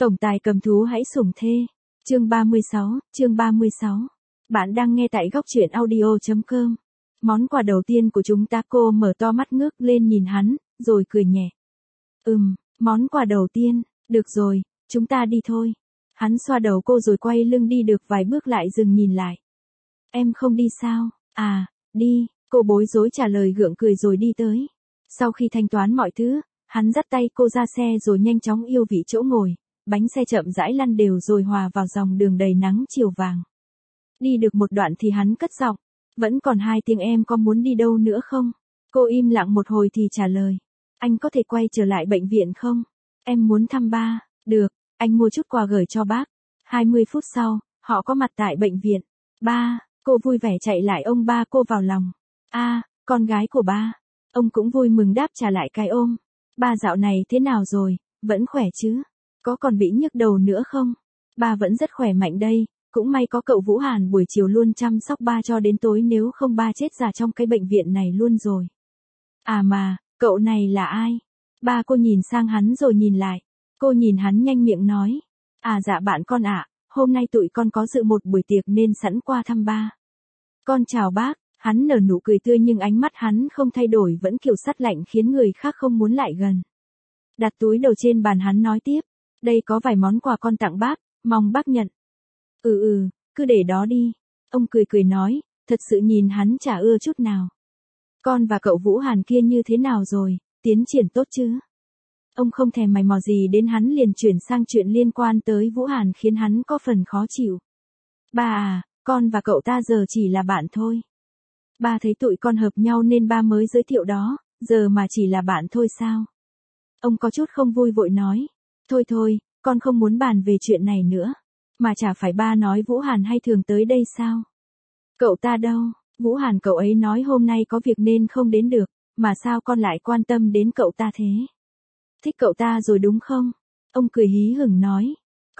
Tổng tài cầm thú hãy sủng thê. Chương 36, chương 36. Bạn đang nghe tại góc truyện audio.com. Món quà đầu tiên của chúng ta. Cô mở to mắt ngước lên nhìn hắn, rồi cười nhẹ. Món quà đầu tiên, được rồi, chúng ta đi thôi. Hắn xoa đầu cô rồi quay lưng đi được vài bước lại dừng nhìn lại. Em không đi sao? À, đi, cô bối rối trả lời gượng cười rồi đi tới. Sau khi thanh toán mọi thứ, hắn dắt tay cô ra xe rồi nhanh chóng yêu vị chỗ ngồi. Bánh xe chậm rãi lăn đều rồi hòa vào dòng đường đầy nắng chiều vàng. Đi được một đoạn thì hắn cất giọng. Vẫn còn 2 tiếng, em có muốn đi đâu nữa không? Cô im lặng một hồi thì trả lời. Anh có thể quay trở lại bệnh viện không? Em muốn thăm ba. Được, anh mua chút quà gửi cho bác. 20 phút sau, họ có mặt tại bệnh viện. Ba, cô vui vẻ chạy lại ôm ba cô vào lòng. Con gái của ba. Ông cũng vui mừng đáp trả lại cái ôm. Ba dạo này thế nào rồi, vẫn khỏe chứ? Có còn bị nhức đầu nữa không? Ba vẫn rất khỏe mạnh đây, cũng may có cậu Vũ Hàn buổi chiều luôn chăm sóc ba cho đến tối, nếu không ba chết già trong cái bệnh viện này luôn rồi. À mà, cậu này là ai? Ba cô nhìn sang hắn rồi nhìn lại. Cô nhìn hắn nhanh miệng nói. Dạ bạn con ạ, hôm nay tụi con có dự một buổi tiệc nên sẵn qua thăm ba. Con chào bác. Hắn nở nụ cười tươi nhưng ánh mắt hắn không thay đổi, vẫn kiểu sắt lạnh khiến người khác không muốn lại gần. Đặt túi đầu trên bàn, hắn nói tiếp. Đây có vài món quà con tặng bác, mong bác nhận. Cứ để đó đi. Ông cười cười nói, thật sự nhìn hắn chả ưa chút nào. Con và cậu Vũ Hàn kia như thế nào rồi, tiến triển tốt chứ? Ông không thèm mày mò gì đến hắn, liền chuyển sang chuyện liên quan tới Vũ Hàn khiến hắn có phần khó chịu. Ba con và cậu ta giờ chỉ là bạn thôi. Ba thấy tụi con hợp nhau nên ba mới giới thiệu đó, giờ mà chỉ là bạn thôi sao? Ông có chút không vui vội nói. Thôi, con không muốn bàn về chuyện này nữa. Mà chả phải ba nói Vũ Hàn hay thường tới đây sao? Cậu ta đâu? Vũ Hàn cậu ấy nói hôm nay có việc nên không đến được, mà sao con lại quan tâm đến cậu ta thế? Thích cậu ta rồi đúng không? Ông cười hí hửng nói.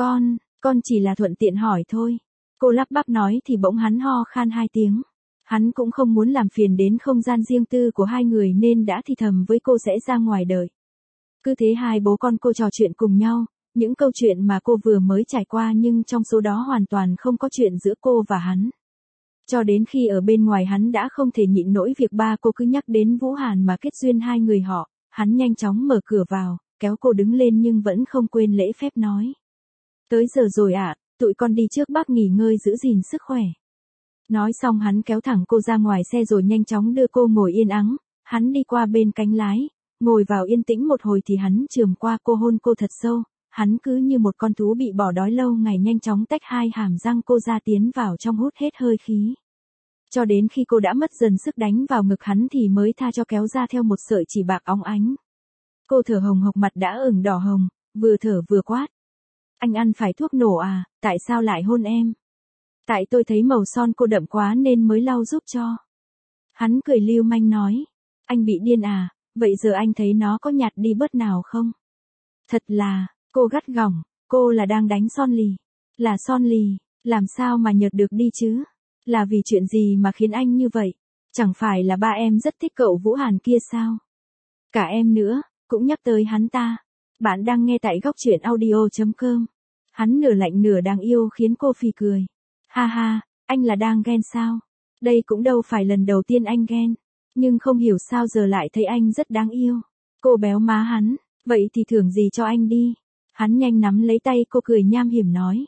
Con chỉ là thuận tiện hỏi thôi. Cô lắp bắp nói thì bỗng hắn ho khan 2 tiếng. Hắn cũng không muốn làm phiền đến không gian riêng tư của hai người nên đã thì thầm với cô sẽ ra ngoài đợi. Cứ thế hai bố con cô trò chuyện cùng nhau, những câu chuyện mà cô vừa mới trải qua, nhưng trong số đó hoàn toàn không có chuyện giữa cô và hắn. Cho đến khi ở bên ngoài hắn đã không thể nhịn nổi việc ba cô cứ nhắc đến Vũ Hàn mà kết duyên hai người họ, hắn nhanh chóng mở cửa vào, kéo cô đứng lên nhưng vẫn không quên lễ phép nói. Tới giờ rồi ạ, tụi con đi trước, bác nghỉ ngơi giữ gìn sức khỏe. Nói xong hắn kéo thẳng cô ra ngoài xe rồi nhanh chóng đưa cô ngồi yên ắng, hắn đi qua bên cánh lái, ngồi vào yên tĩnh một hồi thì hắn chườm qua cô hôn cô thật sâu, hắn cứ như một con thú bị bỏ đói lâu ngày nhanh chóng tách 2 hàm răng cô ra tiến vào trong hút hết hơi khí. Cho đến khi cô đã mất dần sức đánh vào ngực hắn thì mới tha cho kéo ra theo một sợi chỉ bạc óng ánh. Cô thở hồng hộc, mặt đã ửng đỏ hồng, vừa thở vừa quát. Anh ăn phải thuốc nổ à, tại sao lại hôn em? Tại tôi thấy màu son cô đậm quá nên mới lau giúp cho. Hắn cười lưu manh nói. Anh bị điên à, vậy giờ anh thấy nó có nhạt đi bớt nào không? Thật là, cô gắt gỏng, cô là đang đánh son lì. Là son lì, làm sao mà nhợt được đi chứ? Là vì chuyện gì mà khiến anh như vậy? Chẳng phải là ba em rất thích cậu Vũ Hàn kia sao? Cả em nữa, cũng nhắc tới hắn ta. Bạn đang nghe tại góc truyện audio.com. Hắn nửa lạnh nửa đáng yêu khiến cô phì cười. Ha, anh là đang ghen sao? Đây cũng đâu phải lần đầu tiên anh ghen. Nhưng không hiểu sao giờ lại thấy anh rất đáng yêu. Cô béo má hắn, vậy thì thưởng gì cho anh đi. Hắn nhanh nắm lấy tay cô cười nham hiểm nói.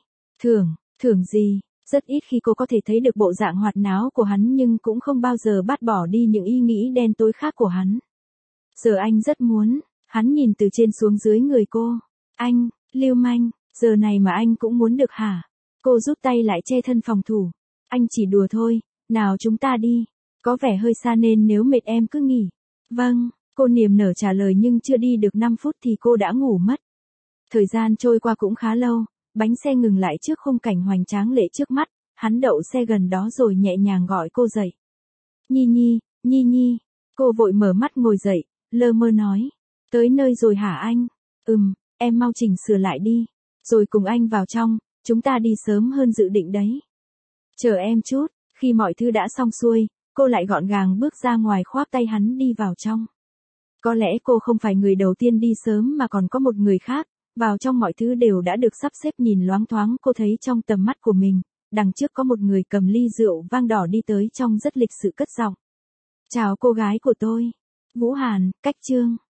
Thưởng gì? Rất ít khi cô có thể thấy được bộ dạng hoạt náo của hắn, nhưng cũng không bao giờ bát bỏ đi những ý nghĩ đen tối khác của hắn. Giờ anh rất muốn. Hắn nhìn từ trên xuống dưới người cô. Anh, lưu manh, giờ này mà anh cũng muốn được hả? Cô rút tay lại che thân phòng thủ. Anh chỉ đùa thôi, nào chúng ta đi. Có vẻ hơi xa nên nếu mệt em cứ nghỉ. Vâng, cô niềm nở trả lời nhưng chưa đi được 5 phút thì cô đã ngủ mất. Thời gian trôi qua cũng khá lâu, bánh xe ngừng lại trước khung cảnh hoành tráng lệ trước mắt, hắn đậu xe gần đó rồi nhẹ nhàng gọi cô dậy. Nhi. Cô vội mở mắt ngồi dậy, lơ mơ nói. Tới nơi rồi hả anh? Em mau chỉnh sửa lại đi. Rồi cùng anh vào trong, chúng ta đi sớm hơn dự định đấy. Chờ em chút, khi mọi thứ đã xong xuôi, cô lại gọn gàng bước ra ngoài khoác tay hắn đi vào trong. Có lẽ cô không phải người đầu tiên đi sớm mà còn có một người khác, Vào trong mọi thứ đều đã được sắp xếp nhìn loáng thoáng, cô thấy trong tầm mắt của mình, đằng trước có một người cầm ly rượu vang đỏ đi tới trong rất lịch sự cất giọng. Chào cô gái của tôi. Vũ Hàn, cách Trương.